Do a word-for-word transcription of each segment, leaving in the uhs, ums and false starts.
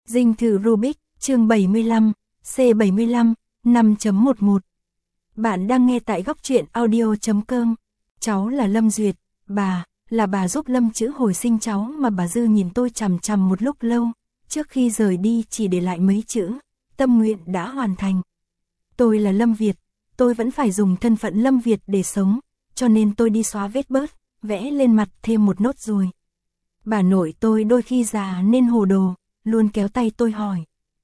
Dinh thự Rubik, chương bảy mươi lăm, C bảy mươi lăm, năm chấm mười một. Bạn đang nghe tại góc truyện audio chấm com. Cháu là Lâm Duyệt, bà, là bà giúp Lâm Chữ hồi sinh cháu mà bà Dư nhìn tôi chằm chằm một lúc lâu, trước khi rời đi chỉ để lại mấy chữ, tâm nguyện đã hoàn thành. Tôi là Lâm Việt, tôi vẫn phải dùng thân phận Lâm Việt để sống, cho nên tôi đi xóa vết bớt, vẽ lên mặt thêm một nốt ruồi. Bà nội tôi đôi khi già nên hồ đồ, luôn kéo tay tôi hỏi.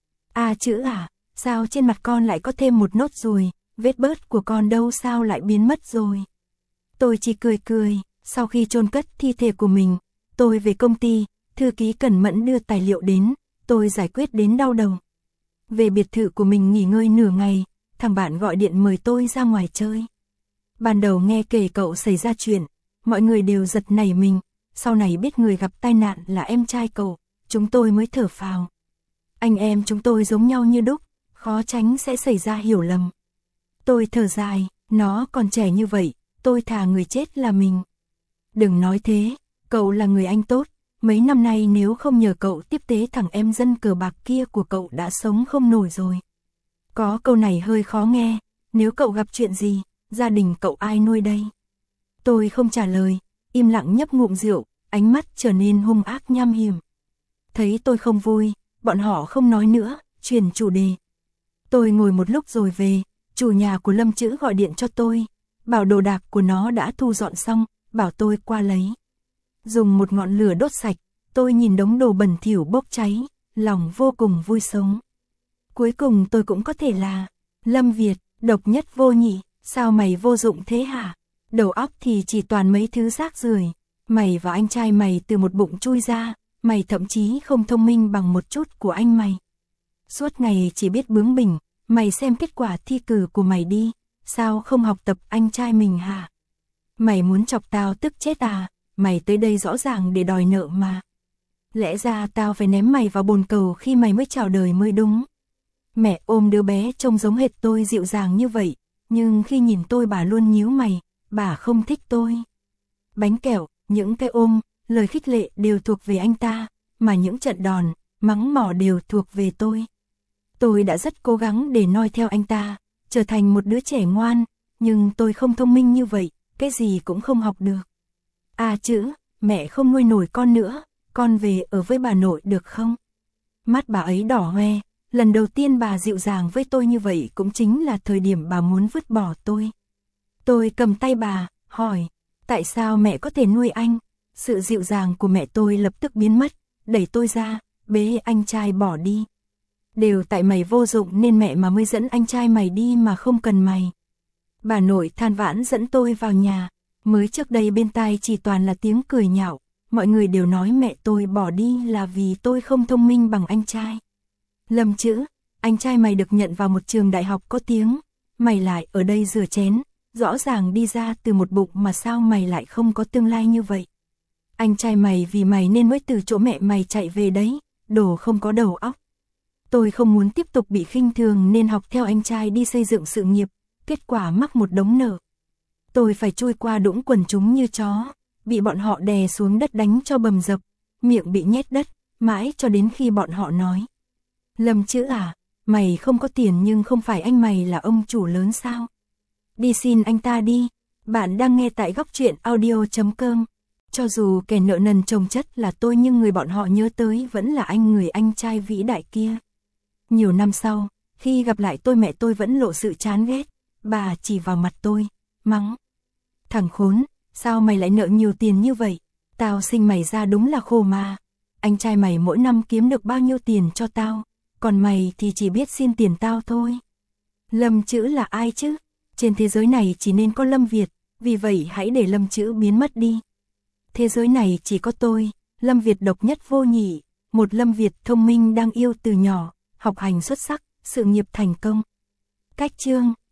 À Chữ à, sao trên mặt con lại có thêm một nốt ruồi, vết bớt của con đâu sao lại biến mất rồi? Tôi chỉ cười cười, sau khi chôn cất thi thể của mình, tôi về công ty, thư ký cẩn mẫn đưa tài liệu đến, tôi giải quyết đến đau đầu. Về biệt thự của mình nghỉ ngơi nửa ngày, thằng bạn gọi điện mời tôi ra ngoài chơi. Ban đầu nghe kể cậu xảy ra chuyện, mọi người đều giật nảy mình, sau này biết người gặp tai nạn là em trai cậu, chúng tôi mới thở phào. Anh em chúng tôi giống nhau như đúc, khó tránh sẽ xảy ra hiểu lầm. Tôi thở dài, nó còn trẻ như vậy, tôi thà người chết là mình. Đừng nói thế, cậu là người anh tốt, mấy năm nay nếu không nhờ cậu tiếp tế thằng em dân cờ bạc kia của cậu đã sống không nổi rồi. Có câu này hơi khó nghe, nếu cậu gặp chuyện gì, gia đình cậu ai nuôi đây? Tôi không trả lời, im lặng nhấp ngụm rượu, ánh mắt trở nên hung ác nham hiểm. Thấy tôi không vui, bọn họ không nói nữa, chuyển chủ đề. Tôi ngồi một lúc rồi về, chủ nhà của Lâm Chữ gọi điện cho tôi, bảo đồ đạc của nó đã thu dọn xong, bảo tôi qua lấy. Dùng một ngọn lửa đốt sạch, tôi nhìn đống đồ bẩn thỉu bốc cháy, lòng vô cùng vui sống. Cuối cùng tôi cũng có thể là Lâm Việt, độc nhất vô nhị, sao mày vô dụng thế hả? Đầu óc thì chỉ toàn mấy thứ rác rưởi. Mày và anh trai mày từ một bụng chui ra, mày thậm chí không thông minh bằng một chút của anh mày. Suốt ngày chỉ biết bướng bỉnh, mày xem kết quả thi cử của mày đi, sao không học tập anh trai mình hả? Mày muốn chọc tao tức chết à, mày tới đây rõ ràng để đòi nợ mà. Lẽ ra tao phải ném mày vào bồn cầu khi mày mới chào đời mới đúng. Mẹ ôm đứa bé trông giống hệt tôi dịu dàng như vậy, nhưng khi nhìn tôi bà luôn nhíu mày, bà không thích tôi. Bánh kẹo, những cái ôm, lời khích lệ đều thuộc về anh ta, mà những trận đòn, mắng mỏ đều thuộc về tôi. Tôi đã rất cố gắng để noi theo anh ta, trở thành một đứa trẻ ngoan, nhưng tôi không thông minh như vậy, cái gì cũng không học được. À Chữ, mẹ không nuôi nổi con nữa, con về ở với bà nội được không? Mắt bà ấy đỏ hoe, lần đầu tiên bà dịu dàng với tôi như vậy cũng chính là thời điểm bà muốn vứt bỏ tôi. Tôi cầm tay bà, hỏi, tại sao mẹ có thể nuôi anh? Sự dịu dàng của mẹ tôi lập tức biến mất, đẩy tôi ra, bế anh trai bỏ đi. Đều tại mày vô dụng nên mẹ mà mới dẫn anh trai mày đi mà không cần mày. Bà nội than vãn dẫn tôi vào nhà, mới trước đây bên tai chỉ toàn là tiếng cười nhạo, mọi người đều nói mẹ tôi bỏ đi là vì tôi không thông minh bằng anh trai. Lâm Chữ, anh trai mày được nhận vào một trường đại học có tiếng, mày lại ở đây rửa chén, rõ ràng đi ra từ một bụng mà sao mày lại không có tương lai như vậy. Anh trai mày vì mày nên mới từ chỗ mẹ mày chạy về đấy, đồ không có đầu óc. Tôi không muốn tiếp tục bị khinh thường nên học theo anh trai đi xây dựng sự nghiệp, kết quả mắc một đống nợ. Tôi phải chui qua đũng quần chúng như chó, bị bọn họ đè xuống đất đánh cho bầm dập, miệng bị nhét đất, mãi cho đến khi bọn họ nói. Lâm Chữ à, mày không có tiền nhưng không phải anh mày là ông chủ lớn sao? Đi xin anh ta đi, bạn đang nghe tại góc truyện audio chấm com. Cho dù kẻ nợ nần chồng chất là tôi nhưng người bọn họ nhớ tới vẫn là anh người anh trai vĩ đại kia. Nhiều năm sau, khi gặp lại tôi mẹ tôi vẫn lộ sự chán ghét, bà chỉ vào mặt tôi, mắng. Thằng khốn, sao mày lại nợ nhiều tiền như vậy? Tao sinh mày ra đúng là khổ mà. Anh trai mày mỗi năm kiếm được bao nhiêu tiền cho tao, còn mày thì chỉ biết xin tiền tao thôi. Lâm Chữ là ai chứ? Trên thế giới này chỉ nên có Lâm Việt, vì vậy hãy để Lâm Chữ biến mất đi. Thế giới này chỉ có tôi, Lâm Việt độc nhất vô nhị, một Lâm Việt thông minh đang yêu từ nhỏ, học hành xuất sắc, sự nghiệp thành công. Cách chương